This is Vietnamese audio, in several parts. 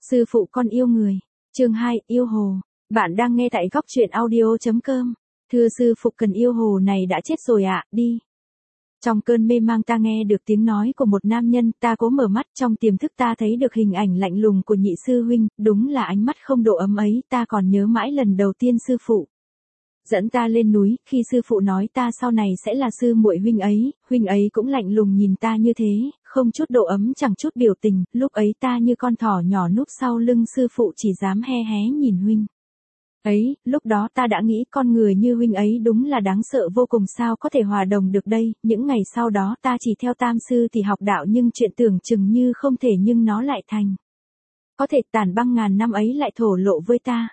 Sư phụ con yêu người. Chương 2, yêu hồ. Bạn đang nghe tại góc truyện audio.com. Thưa sư phụ, cần yêu hồ này đã chết rồi ạ, đi. Trong cơn mê mang ta nghe được tiếng nói của một nam nhân, ta cố mở mắt, trong tiềm thức ta thấy được hình ảnh lạnh lùng của nhị sư huynh, đúng là ánh mắt không độ ấm ấy, ta còn nhớ mãi lần đầu tiên sư phụ dẫn ta lên núi, khi sư phụ nói ta sau này sẽ là sư muội huynh ấy cũng lạnh lùng nhìn ta như thế, không chút độ ấm chẳng chút biểu tình, lúc ấy ta như con thỏ nhỏ núp sau lưng sư phụ chỉ dám he hé nhìn huynh ấy, lúc đó ta đã nghĩ con người như huynh ấy đúng là đáng sợ vô cùng, sao có thể hòa đồng được đây. Những ngày sau đó ta chỉ theo tam sư thì học đạo, nhưng chuyện tưởng chừng như không thể nhưng nó lại thành. Có thể tàn băng ngàn năm ấy lại thổ lộ với ta.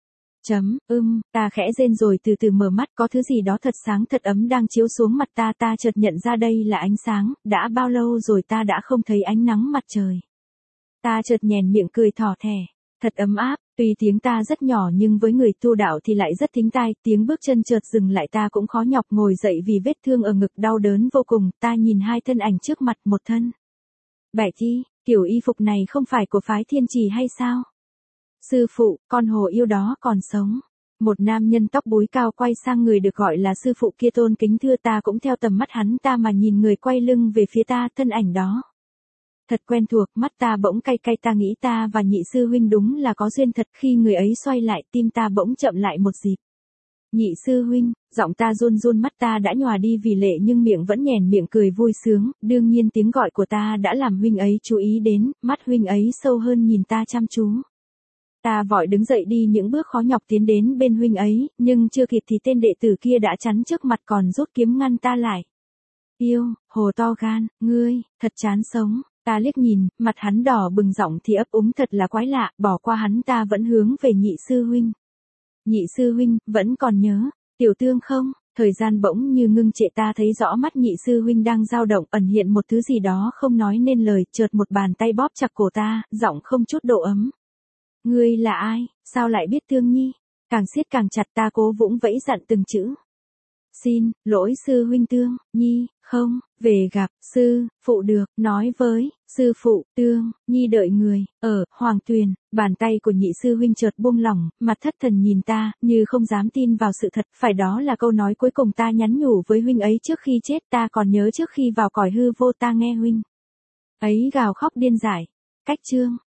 Ta khẽ rên rồi từ từ mở mắt, có thứ gì đó thật sáng thật ấm đang chiếu xuống mặt ta, ta chợt nhận ra đây là ánh sáng, đã bao lâu rồi ta đã không thấy ánh nắng mặt trời. Ta chợt nhoẻn miệng cười thỏ thẻ, thật ấm áp, tuy tiếng ta rất nhỏ nhưng với người tu đạo thì lại rất thính tai, tiếng bước chân chợt dừng lại, ta cũng khó nhọc ngồi dậy vì vết thương ở ngực đau đớn vô cùng, ta nhìn hai thân ảnh trước mặt, một thân Bạch y, kiểu y phục này không phải của phái Thiên Trì hay sao? Sư phụ, con hồ yêu đó còn sống. Một nam nhân tóc búi cao quay sang người được gọi là sư phụ kia tôn kính thưa, ta cũng theo tầm mắt hắn ta mà nhìn người quay lưng về phía ta, thân ảnh đó thật quen thuộc, mắt ta bỗng cay cay, ta nghĩ ta và nhị sư huynh đúng là có duyên thật. Khi người ấy xoay lại, tim ta bỗng chậm lại một dịp. Nhị sư huynh, giọng ta run run, mắt ta đã nhòa đi vì lệ nhưng miệng vẫn nhoẻn miệng cười vui sướng, đương nhiên tiếng gọi của ta đã làm huynh ấy chú ý đến, mắt huynh ấy sâu hơn nhìn ta chăm chú. Ta vội đứng dậy đi những bước khó nhọc tiến đến bên huynh ấy, nhưng chưa kịp thì tên đệ tử kia đã chắn trước mặt còn rút kiếm ngăn ta lại. Yêu, hồ to gan, ngươi, thật chán sống. Ta liếc nhìn, mặt hắn đỏ bừng, giọng thì ấp úng, thật là quái lạ, bỏ qua hắn ta vẫn hướng về nhị sư huynh. Nhị sư huynh, vẫn còn nhớ tiểu tương không? Thời gian bỗng như ngưng trệ, ta thấy rõ mắt nhị sư huynh đang dao động, ẩn hiện một thứ gì đó không nói nên lời, chợt một bàn tay bóp chặt cổ ta, giọng không chút độ ấm. Ngươi là ai, sao lại biết Tương Nhi? Càng siết càng chặt, ta cố vũng vẫy dặn từng chữ. Xin lỗi sư huynh, Tương Nhi không về gặp sư phụ được, nói với sư phụ Tương Nhi đợi người ở Hoàng Tuyền. Bàn tay của nhị sư huynh chợt buông lỏng, mặt thất thần nhìn ta, như không dám tin vào sự thật, phải đó là câu nói cuối cùng ta nhắn nhủ với huynh ấy trước khi chết. Ta còn nhớ trước khi vào cõi hư vô ta nghe huynh ấy gào khóc điên dại. Cách chương